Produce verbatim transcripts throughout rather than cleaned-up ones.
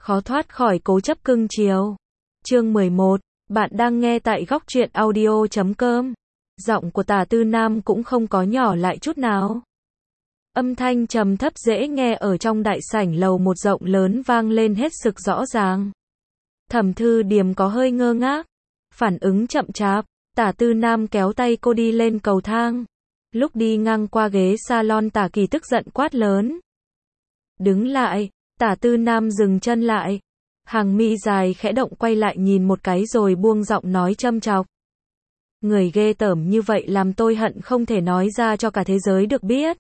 khó thoát khỏi cố chấp cưng chiều. Chương mười một, bạn đang nghe tại góc truyện audio chấm com. Giọng của Tả Tư Nam cũng không có nhỏ lại chút nào. Âm thanh trầm thấp dễ nghe ở trong đại sảnh lầu một rộng lớn vang lên hết sức rõ ràng. Thẩm Thư Điềm có hơi ngơ ngác, phản ứng chậm chạp. Tả Tư Nam kéo tay cô đi lên cầu thang. Lúc đi ngang qua ghế salon, Tả Kỳ tức giận quát lớn. Đứng lại. Tả Tư Nam dừng chân lại. Hàng mi dài khẽ động, quay lại nhìn một cái rồi buông giọng nói châm chọc. Người ghê tởm như vậy làm tôi hận không thể nói ra cho cả thế giới được biết.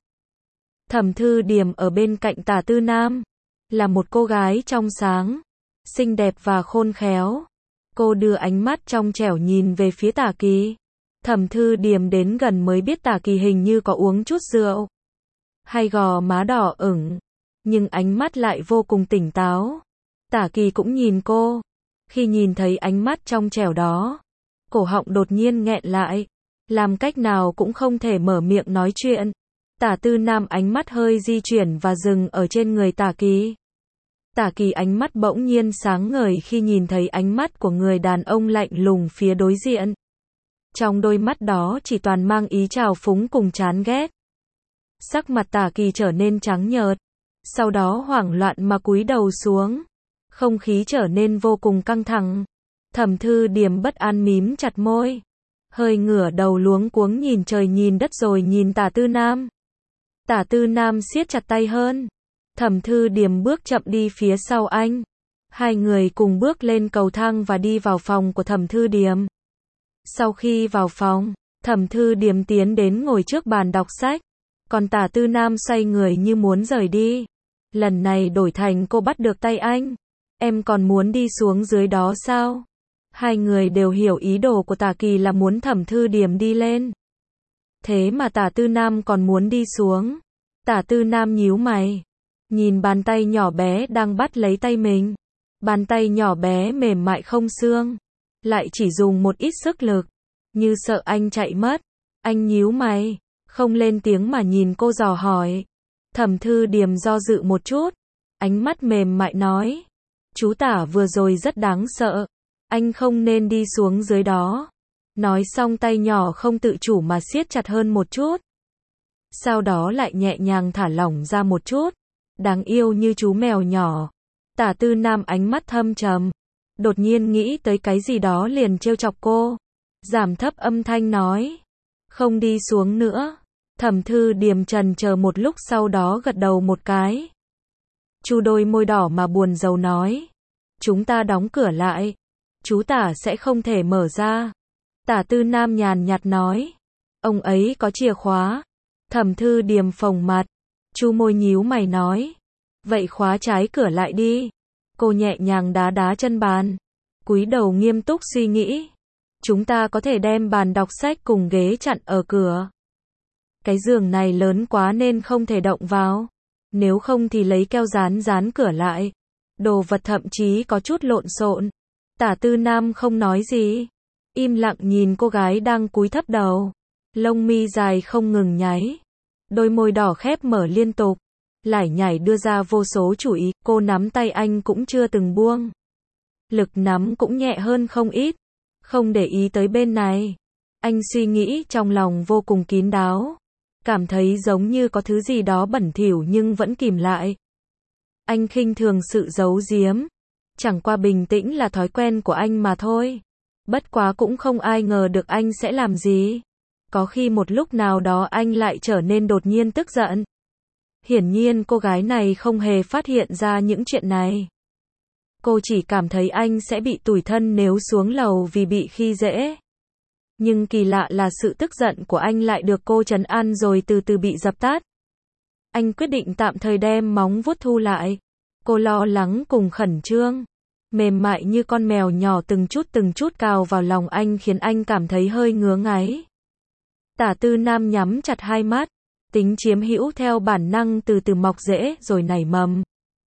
Thẩm Thư Điềm ở bên cạnh Tả Tư Nam là một cô gái trong sáng, xinh đẹp và khôn khéo. Cô đưa ánh mắt trong trẻo nhìn về phía Tả Kỳ. Thẩm Thư Điềm đến gần mới biết Tả Kỳ hình như có uống chút rượu, hay gò má đỏ ửng, nhưng ánh mắt lại vô cùng tỉnh táo. Tả Kỳ cũng nhìn cô. Khi nhìn thấy ánh mắt trong trẻo đó, cổ họng đột nhiên nghẹn lại, làm cách nào cũng không thể mở miệng nói chuyện. Tả Tư Nam ánh mắt hơi di chuyển và dừng ở trên người Tả Kỳ. Tả Kỳ ánh mắt bỗng nhiên sáng ngời khi nhìn thấy ánh mắt của người đàn ông lạnh lùng phía đối diện. Trong đôi mắt đó chỉ toàn mang ý trào phúng cùng chán ghét. Sắc mặt Tả Kỳ trở nên trắng nhợt, sau đó hoảng loạn mà cúi đầu xuống. Không khí trở nên vô cùng căng thẳng. Thẩm Thư Điềm bất an mím chặt môi, hơi ngửa đầu luống cuống nhìn trời nhìn đất rồi nhìn Tả Tư Nam. Tả Tư Nam siết chặt tay hơn. Thẩm Thư Điềm bước chậm đi phía sau anh. Hai người cùng bước lên cầu thang và đi vào phòng của Thẩm Thư Điềm. Sau khi vào phòng, Thẩm Thư Điềm tiến đến ngồi trước bàn đọc sách, còn Tả Tư Nam xoay người như muốn rời đi. Lần này đổi thành cô bắt được tay anh. Em còn muốn đi xuống dưới đó sao? Hai người đều hiểu ý đồ của Tả Kỳ là muốn Thẩm Thư Điềm đi lên. Thế mà Tả Tư Nam còn muốn đi xuống. Tả Tư Nam nhíu mày, nhìn bàn tay nhỏ bé đang bắt lấy tay mình. Bàn tay nhỏ bé mềm mại không xương, lại chỉ dùng một ít sức lực, như sợ anh chạy mất. Anh nhíu mày, không lên tiếng mà nhìn cô dò hỏi. Thẩm Thư Điềm do dự một chút, ánh mắt mềm mại nói. Chú Tả vừa rồi rất đáng sợ, anh không nên đi xuống dưới đó. Nói xong tay nhỏ không tự chủ mà siết chặt hơn một chút. Sau đó lại nhẹ nhàng thả lỏng ra một chút. Đáng yêu như chú mèo nhỏ. Tả Tư Nam ánh mắt thâm trầm, đột nhiên nghĩ tới cái gì đó liền trêu chọc cô. Giảm thấp âm thanh nói. Không đi xuống nữa. Thẩm Thư Điềm trần chờ một lúc sau đó gật đầu một cái. Chu đôi môi đỏ mà buồn rầu nói. Chúng ta đóng cửa lại. Chú Tả sẽ không thể mở ra. Tả Tư Nam nhàn nhạt nói. Ông ấy có chìa khóa. Thẩm Thư Điềm phồng mặt, chu môi nhíu mày nói. Vậy khóa trái cửa lại đi. Cô nhẹ nhàng đá đá chân bàn, cúi đầu nghiêm túc suy nghĩ. Chúng ta có thể đem bàn đọc sách cùng ghế chặn ở cửa. Cái giường này lớn quá nên không thể động vào. Nếu không thì lấy keo dán dán cửa lại. Đồ vật thậm chí có chút lộn xộn. Tả Tư Nam không nói gì, im lặng nhìn cô gái đang cúi thấp đầu. Lông mi dài không ngừng nháy, đôi môi đỏ khép mở liên tục, lải nhải đưa ra vô số chủ ý. Cô nắm tay anh cũng chưa từng buông, lực nắm cũng nhẹ hơn không ít. Không để ý tới bên này. Anh suy nghĩ trong lòng vô cùng kín đáo, cảm thấy giống như có thứ gì đó bẩn thỉu nhưng vẫn kìm lại. Anh khinh thường sự giấu giếm, chẳng qua bình tĩnh là thói quen của anh mà thôi. Bất quá cũng không ai ngờ được anh sẽ làm gì. Có khi một lúc nào đó anh lại trở nên đột nhiên tức giận. Hiển nhiên cô gái này không hề phát hiện ra những chuyện này. Cô chỉ cảm thấy anh sẽ bị tủi thân nếu xuống lầu vì bị khi dễ. Nhưng kỳ lạ là sự tức giận của anh lại được cô trấn an rồi từ từ bị dập tắt. Anh quyết định tạm thời đem móng vuốt thu lại. Cô lo lắng cùng khẩn trương, mềm mại như con mèo nhỏ từng chút từng chút cào vào lòng anh khiến anh cảm thấy hơi ngứa ngáy. Tả Tư Nam nhắm chặt hai mắt, tính chiếm hữu theo bản năng từ từ mọc rễ rồi nảy mầm.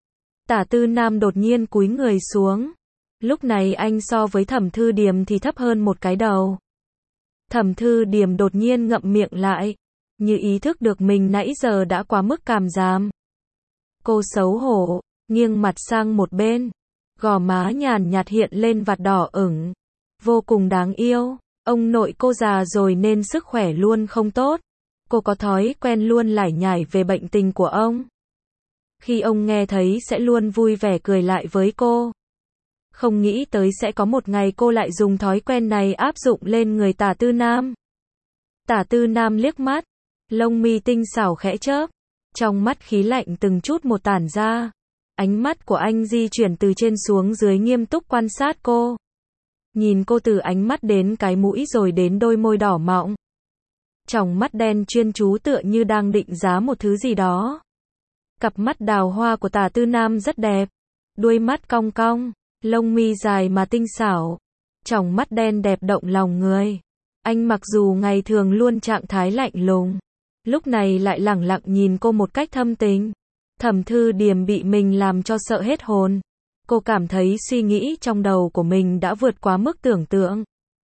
Tả Tư Nam đột nhiên cúi người xuống. Lúc này anh so với Thẩm Thư Điềm thì thấp hơn một cái đầu. Thẩm Thư Điềm đột nhiên ngậm miệng lại, như ý thức được mình nãy giờ đã quá mức càm ràm. Cô xấu hổ, nghiêng mặt sang một bên, gò má nhàn nhạt hiện lên vạt đỏ ửng, vô cùng đáng yêu. Ông nội cô già rồi nên sức khỏe luôn không tốt. Cô có thói quen luôn lải nhải về bệnh tình của ông. Khi ông nghe thấy sẽ luôn vui vẻ cười lại với cô. Không nghĩ tới sẽ có một ngày cô lại dùng thói quen này áp dụng lên người Tả Tư Nam. Tả Tư Nam liếc mắt, lông mi tinh xảo khẽ chớp, trong mắt khí lạnh từng chút một tản ra. Ánh mắt của anh di chuyển từ trên xuống dưới nghiêm túc quan sát cô. Nhìn cô từ ánh mắt đến cái mũi rồi đến đôi môi đỏ mọng. Tròng mắt đen chuyên chú tựa như đang định giá một thứ gì đó. Cặp mắt đào hoa của Tả Tư Nam rất đẹp. Đuôi mắt cong cong, lông mi dài mà tinh xảo. Tròng mắt đen đẹp động lòng người. Anh mặc dù ngày thường luôn trạng thái lạnh lùng, lúc này lại lẳng lặng nhìn cô một cách thâm tình. Thẩm Thư Điềm bị mình làm cho sợ hết hồn. Cô cảm thấy suy nghĩ trong đầu của mình đã vượt quá mức tưởng tượng.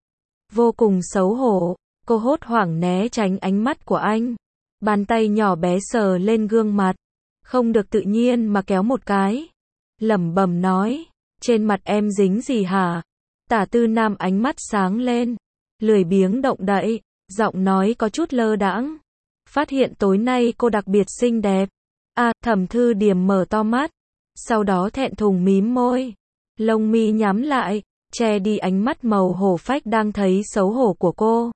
Vô cùng xấu hổ, cô hốt hoảng né tránh ánh mắt của anh. Bàn tay nhỏ bé sờ lên gương mặt, không được tự nhiên mà kéo một cái. Lẩm bẩm nói, trên mặt em dính gì hả? Tả Tư Nam ánh mắt sáng lên, lười biếng động đậy, giọng nói có chút lơ đãng. Phát hiện tối nay cô đặc biệt xinh đẹp. À, Thẩm Thư Điềm mở to mắt, sau đó thẹn thùng mím môi, lông mi nhắm lại, che đi ánh mắt màu hổ phách đang thấy xấu hổ của cô.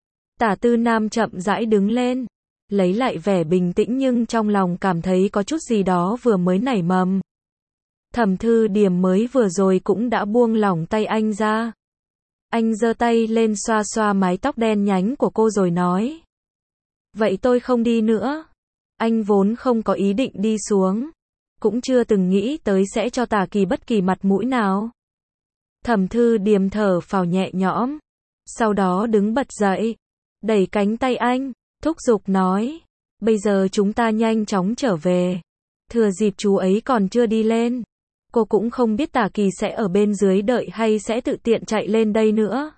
Tả Tư Nam chậm rãi đứng lên, lấy lại vẻ bình tĩnh nhưng trong lòng cảm thấy có chút gì đó vừa mới nảy mầm. Thẩm Thư Điềm mới vừa rồi cũng đã buông lỏng tay anh ra. Anh giơ tay lên xoa xoa mái tóc đen nhánh của cô rồi nói. Vậy tôi không đi nữa. Anh vốn không có ý định đi xuống, cũng chưa từng nghĩ tới sẽ cho Tả Kỳ bất kỳ mặt mũi nào. Thẩm Thư Điềm thở phào nhẹ nhõm, sau đó đứng bật dậy, đẩy cánh tay anh, thúc giục nói, bây giờ chúng ta nhanh chóng trở về, thừa dịp chú ấy còn chưa đi lên. Cô cũng không biết Tả Kỳ sẽ ở bên dưới đợi hay sẽ tự tiện chạy lên đây nữa.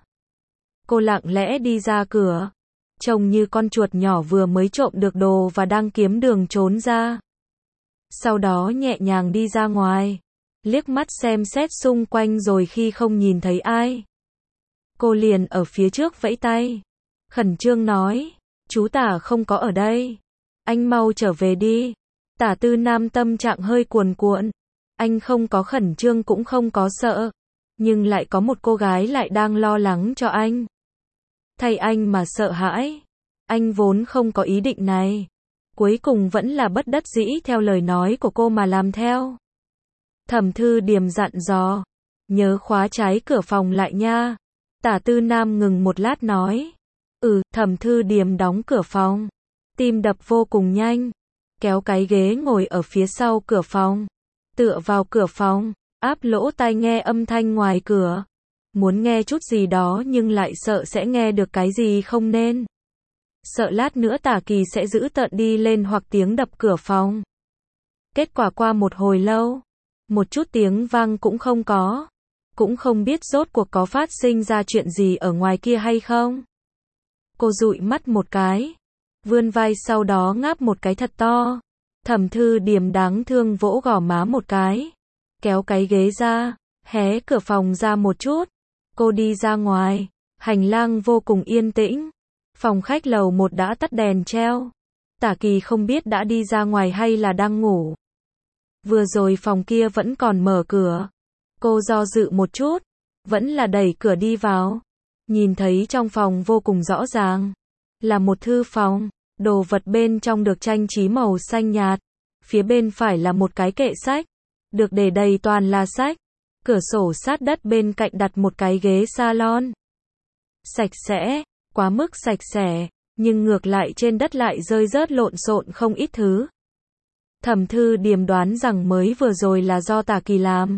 Cô lặng lẽ đi ra cửa, trông như con chuột nhỏ vừa mới trộm được đồ và đang kiếm đường trốn ra. Sau đó nhẹ nhàng đi ra ngoài, liếc mắt xem xét xung quanh rồi khi không nhìn thấy ai, cô liền ở phía trước vẫy tay, khẩn trương nói, chú Tả không có ở đây, anh mau trở về đi. Tả Tư Nam tâm trạng hơi cuồn cuộn, anh không có khẩn trương cũng không có sợ, nhưng lại có một cô gái lại đang lo lắng cho anh. Thay anh mà sợ hãi, anh vốn không có ý định này. Cuối cùng vẫn là bất đắc dĩ theo lời nói của cô mà làm theo. Thẩm Thư Điềm dặn dò, nhớ khóa trái cửa phòng lại nha. Tả Tư Nam ngừng một lát nói, ừ. Thẩm Thư Điềm đóng cửa phòng, tim đập vô cùng nhanh, kéo cái ghế ngồi ở phía sau cửa phòng, tựa vào cửa phòng, áp lỗ tai nghe âm thanh ngoài cửa. Muốn nghe chút gì đó nhưng lại sợ sẽ nghe được cái gì không nên. Sợ lát nữa Tả Kỳ sẽ giữ tợn đi lên hoặc tiếng đập cửa phòng. Kết quả qua một hồi lâu, một chút tiếng vang cũng không có. Cũng không biết rốt cuộc có phát sinh ra chuyện gì ở ngoài kia hay không. Cô dụi mắt một cái, vươn vai sau đó ngáp một cái thật to. Thẩm Thư Điềm đáng thương vỗ gò má một cái, kéo cái ghế ra, hé cửa phòng ra một chút. Cô đi ra ngoài, hành lang vô cùng yên tĩnh. Phòng khách lầu một đã tắt đèn treo. Tả Kỳ không biết đã đi ra ngoài hay là đang ngủ. Vừa rồi phòng kia vẫn còn mở cửa. Cô do dự một chút, vẫn là đẩy cửa đi vào. Nhìn thấy trong phòng vô cùng rõ ràng, là một thư phòng, đồ vật bên trong được trang trí màu xanh nhạt. Phía bên phải là một cái kệ sách, được để đầy toàn là sách. Cửa sổ sát đất bên cạnh đặt một cái ghế salon. Sạch sẽ, quá mức sạch sẽ, nhưng ngược lại trên đất lại rơi rớt lộn xộn không ít thứ. Thẩm Thư Điềm đoán rằng mới vừa rồi là do Tả Kỳ làm.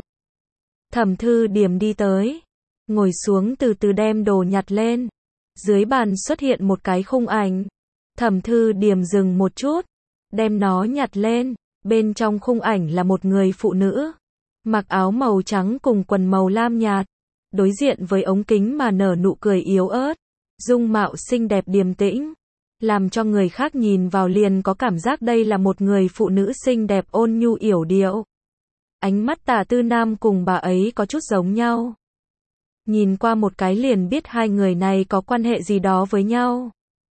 Thẩm Thư Điềm đi tới, ngồi xuống từ từ đem đồ nhặt lên. Dưới bàn xuất hiện một cái khung ảnh. Thẩm Thư Điềm dừng một chút, đem nó nhặt lên. Bên trong khung ảnh là một người phụ nữ, mặc áo màu trắng cùng quần màu lam nhạt, đối diện với ống kính mà nở nụ cười yếu ớt, dung mạo xinh đẹp điềm tĩnh, làm cho người khác nhìn vào liền có cảm giác đây là một người phụ nữ xinh đẹp ôn nhu yểu điệu. Ánh mắt Tả Tư Nam cùng bà ấy có chút giống nhau. Nhìn qua một cái liền biết hai người này có quan hệ gì đó với nhau.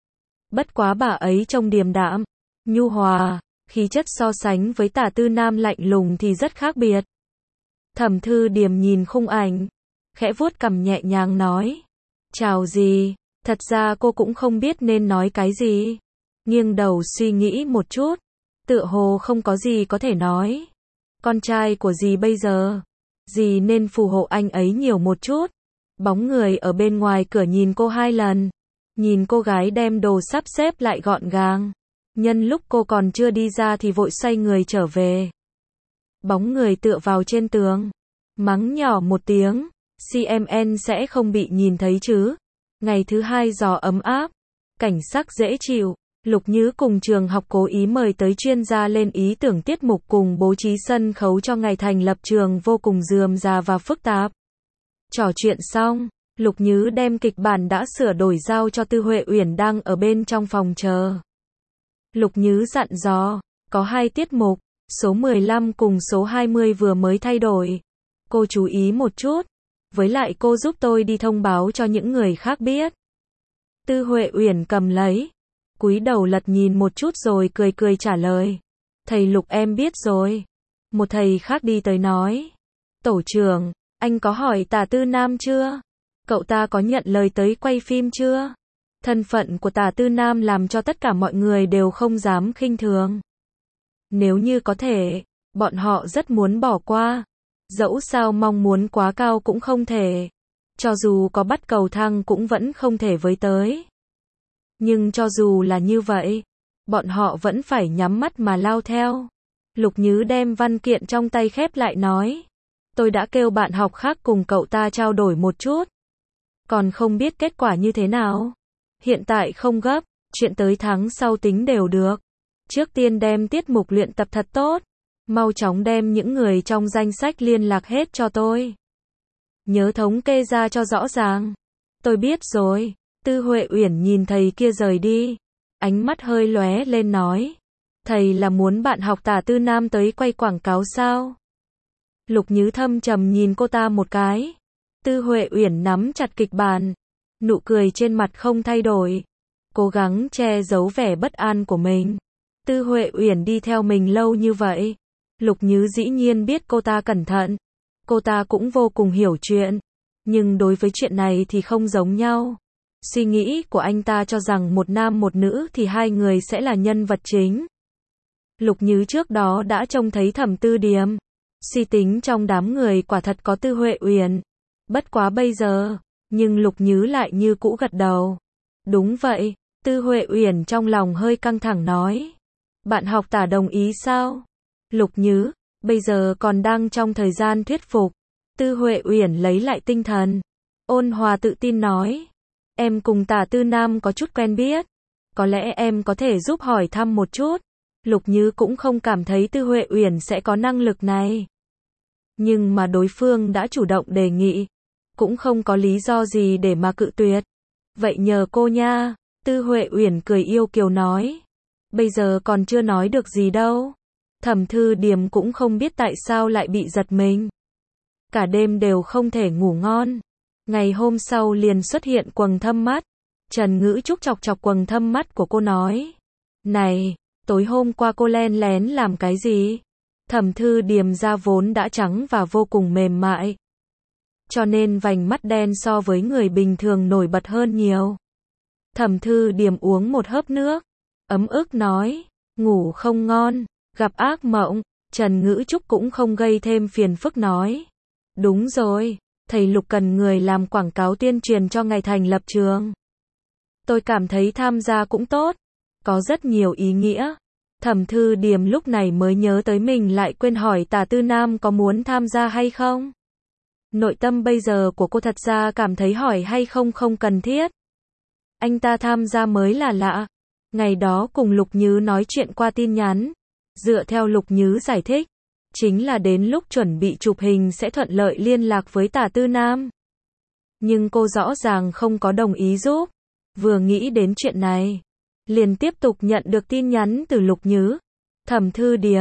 Bất quá bà ấy trông điềm đạm, nhu hòa, khí chất so sánh với Tả Tư Nam lạnh lùng thì rất khác biệt. Thẩm Thư Điềm nhìn khung ảnh, khẽ vuốt cằm nhẹ nhàng nói. Chào gì, thật ra cô cũng không biết nên nói cái gì. Nghiêng đầu suy nghĩ một chút, tựa hồ không có gì có thể nói. Con trai của dì bây giờ, dì nên phù hộ anh ấy nhiều một chút. Bóng người ở bên ngoài cửa nhìn cô hai lần, nhìn cô gái đem đồ sắp xếp lại gọn gàng. Nhân lúc cô còn chưa đi ra thì vội xoay người trở về. Bóng người tựa vào trên tường, mắng nhỏ một tiếng, xê em en sẽ không bị nhìn thấy chứ. Ngày thứ hai gió ấm áp, cảnh sắc dễ chịu. Lục Nhứ cùng trường học cố ý mời tới chuyên gia lên ý tưởng tiết mục cùng bố trí sân khấu cho ngày thành lập trường vô cùng rườm rà và phức tạp. Trò chuyện xong, Lục Nhứ đem kịch bản đã sửa đổi giao cho Tư Huệ Uyển đang ở bên trong phòng chờ. Lục Nhứ dặn dò, có hai tiết mục, số mười lăm cùng số hai mươi vừa mới thay đổi. Cô chú ý một chút, với lại cô giúp tôi đi thông báo cho những người khác biết. Tư Huệ Uyển cầm lấy, cúi đầu lật nhìn một chút rồi cười cười trả lời. Thầy Lục em biết rồi. Một thầy khác đi tới nói. Tổ trưởng, anh có hỏi Tả Tư Nam chưa? Cậu ta có nhận lời tới quay phim chưa? Thân phận của Tả Tư Nam làm cho tất cả mọi người đều không dám khinh thường. Nếu như có thể, bọn họ rất muốn bỏ qua. Dẫu sao mong muốn quá cao cũng không thể. Cho dù có bắt cầu thang cũng vẫn không thể với tới. Nhưng cho dù là như vậy, bọn họ vẫn phải nhắm mắt mà lao theo. Lục Nhứ đem văn kiện trong tay khép lại nói. Tôi đã kêu bạn học khác cùng cậu ta trao đổi một chút. Còn không biết kết quả như thế nào. Hiện tại không gấp, chuyện tới tháng sau tính đều được. Trước tiên đem tiết mục luyện tập thật tốt. Mau chóng đem những người trong danh sách liên lạc hết cho tôi. Nhớ thống kê ra cho rõ ràng. Tôi biết rồi. Tư Huệ Uyển nhìn thầy kia rời đi. Ánh mắt hơi lóe lên nói. Thầy là muốn bạn học Tả Tư Nam tới quay quảng cáo sao? Lục Nhứ thâm trầm nhìn cô ta một cái. Tư Huệ Uyển nắm chặt kịch bản. Nụ cười trên mặt không thay đổi. Cố gắng che giấu vẻ bất an của mình. Tư Huệ Uyển đi theo mình lâu như vậy. Lục Nhứ dĩ nhiên biết cô ta cẩn thận. Cô ta cũng vô cùng hiểu chuyện. Nhưng đối với chuyện này thì không giống nhau. Suy nghĩ của anh ta cho rằng một nam một nữ thì hai người sẽ là nhân vật chính. Lục Nhứ trước đó đã trông thấy Thẩm Tư Điềm. Suy tính trong đám người quả thật có Tư Huệ Uyển. Bất quá bây giờ, nhưng Lục Nhứ lại như cũ gật đầu. Đúng vậy, Tư Huệ Uyển trong lòng hơi căng thẳng nói. Bạn học Tả đồng ý sao? Lục Nhứ, bây giờ còn đang trong thời gian thuyết phục. Tư Huệ Uyển lấy lại tinh thần. Ôn hòa tự tin nói. Em cùng Tả Tư Nam có chút quen biết. Có lẽ em có thể giúp hỏi thăm một chút. Lục Nhứ cũng không cảm thấy Tư Huệ Uyển sẽ có năng lực này. Nhưng mà đối phương đã chủ động đề nghị. Cũng không có lý do gì để mà cự tuyệt. Vậy nhờ cô nha. Tư Huệ Uyển cười yêu kiều nói. Bây giờ còn chưa nói được gì đâu. Thẩm Thư Điềm cũng không biết tại sao lại bị giật mình. Cả đêm đều không thể ngủ ngon. Ngày hôm sau liền xuất hiện quầng thâm mắt. Trần Ngữ Trúc chọc chọc quầng thâm mắt của cô nói. Này, tối hôm qua cô len lén làm cái gì? Thẩm Thư Điềm da vốn đã trắng và vô cùng mềm mại. Cho nên vành mắt đen so với người bình thường nổi bật hơn nhiều. Thẩm Thư Điềm uống một hớp nước. Ấm ức nói. Ngủ không ngon. Gặp ác mộng. Trần Ngữ Trúc cũng không gây thêm phiền phức nói. Đúng rồi. Thầy Lục cần người làm quảng cáo tuyên truyền cho ngày thành lập trường. Tôi cảm thấy tham gia cũng tốt. Có rất nhiều ý nghĩa. Thẩm Thư Điềm lúc này mới nhớ tới mình lại quên hỏi Tả Tư Nam có muốn tham gia hay không. Nội tâm bây giờ của cô thật ra cảm thấy hỏi hay không không cần thiết. Anh ta tham gia mới là lạ. Ngày đó cùng Lục Nhứ nói chuyện qua tin nhắn. Dựa theo Lục Nhứ giải thích. Chính là đến lúc chuẩn bị chụp hình sẽ thuận lợi liên lạc với Tả Tư Nam. Nhưng cô rõ ràng không có đồng ý giúp. Vừa nghĩ đến chuyện này. Liền tiếp tục nhận được tin nhắn từ Lục Nhứ. Thẩm Thư Điềm,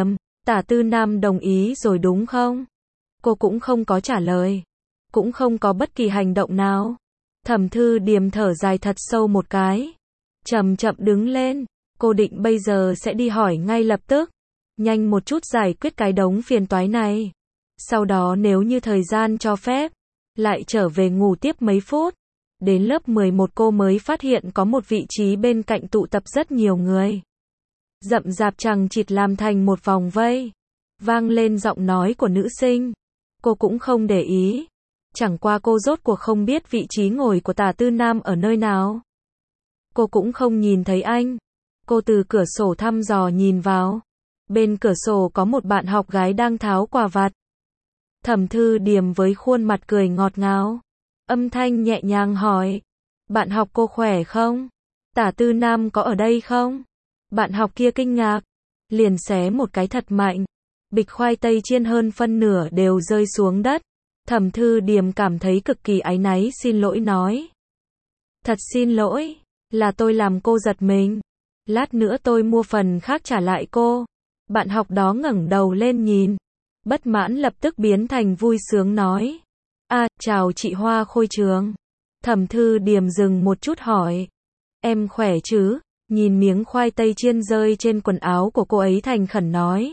Tả Tư Nam đồng ý rồi đúng không? Cô cũng không có trả lời. Cũng không có bất kỳ hành động nào. Thẩm Thư Điềm thở dài thật sâu một cái. Chậm chậm đứng lên. Cô định bây giờ sẽ đi hỏi ngay lập tức. Nhanh một chút giải quyết cái đống phiền toái này. Sau đó nếu như thời gian cho phép, lại trở về ngủ tiếp mấy phút. Đến lớp mười một cô mới phát hiện có một vị trí bên cạnh tụ tập rất nhiều người. Rậm rạp chằng chịt làm thành một vòng vây. Vang lên giọng nói của nữ sinh. Cô cũng không để ý. Chẳng qua cô rốt cuộc không biết vị trí ngồi của Tả Tư Nam ở nơi nào. Cô cũng không nhìn thấy anh. Cô từ cửa sổ thăm dò nhìn vào. Bên cửa sổ có một bạn học gái đang tháo quà vặt. Thẩm Thư Điềm với khuôn mặt cười ngọt ngào. Âm thanh nhẹ nhàng hỏi. Bạn học cô khỏe không? Tả Tư Nam có ở đây không? Bạn học kia kinh ngạc. Liền xé một cái thật mạnh. Bịch khoai tây chiên hơn phân nửa đều rơi xuống đất. Thẩm Thư Điềm cảm thấy cực kỳ áy náy xin lỗi nói. Thật xin lỗi, là tôi làm cô giật mình. Lát nữa tôi mua phần khác trả lại cô. Bạn học đó ngẩng đầu lên nhìn. Bất mãn lập tức biến thành vui sướng nói. À, chào chị Hoa Khôi Trường. Thẩm Thư Điềm dừng một chút hỏi. Em khỏe chứ? Nhìn miếng khoai tây chiên rơi trên quần áo của cô ấy thành khẩn nói.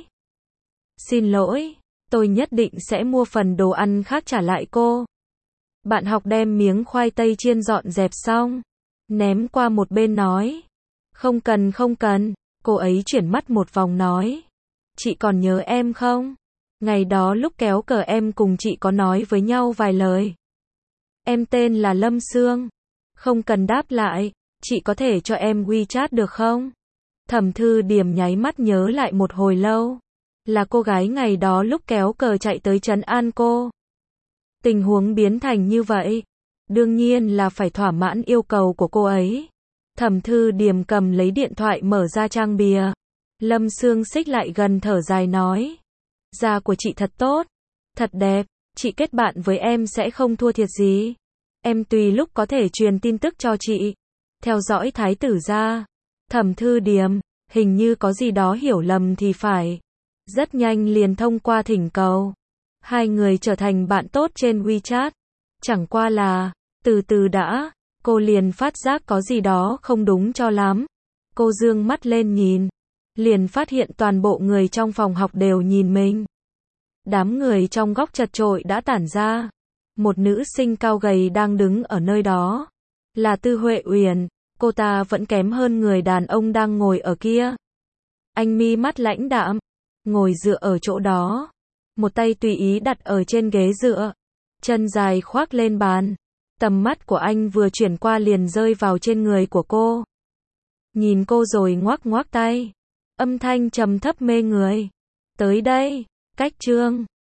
Xin lỗi, tôi nhất định sẽ mua phần đồ ăn khác trả lại cô. Bạn học đem miếng khoai tây chiên dọn dẹp xong. Ném qua một bên nói. Không cần không cần, cô ấy chuyển mắt một vòng nói. Chị còn nhớ em không? Ngày đó lúc kéo cờ em cùng chị có nói với nhau vài lời. Em tên là Lâm Sương. Không cần đáp lại, chị có thể cho em WeChat được không? Thẩm Thư Điềm nháy mắt nhớ lại một hồi lâu. Là cô gái ngày đó lúc kéo cờ chạy tới trấn an cô. Tình huống biến thành như vậy. Đương nhiên là phải thỏa mãn yêu cầu của cô ấy. Thẩm Thư Điềm cầm lấy điện thoại mở ra trang bìa. Lâm Sương xích lại gần thở dài nói. Da của chị thật tốt, thật đẹp, chị kết bạn với em sẽ không thua thiệt gì. Em tùy lúc có thể truyền tin tức cho chị. Theo dõi thái tử ra. Thẩm Thư Điềm, hình như có gì đó hiểu lầm thì phải. Rất nhanh liền thông qua thỉnh cầu. Hai người trở thành bạn tốt trên WeChat. Chẳng qua là, từ từ đã, cô liền phát giác có gì đó không đúng cho lắm. Cô dương mắt lên nhìn. Liền phát hiện toàn bộ người trong phòng học đều nhìn mình. Đám người trong góc chật chội đã tản ra. Một nữ sinh cao gầy đang đứng ở nơi đó. Là Tư Huệ Uyển, cô ta vẫn kém hơn người đàn ông đang ngồi ở kia. Anh mi mắt lãnh đạm, ngồi dựa ở chỗ đó. Một tay tùy ý đặt ở trên ghế dựa. Chân dài khoác lên bàn. Tầm mắt của anh vừa chuyển qua liền rơi vào trên người của cô. Nhìn cô rồi ngoác ngoác tay. Âm thanh trầm thấp mê người. Tới đây, cách chương.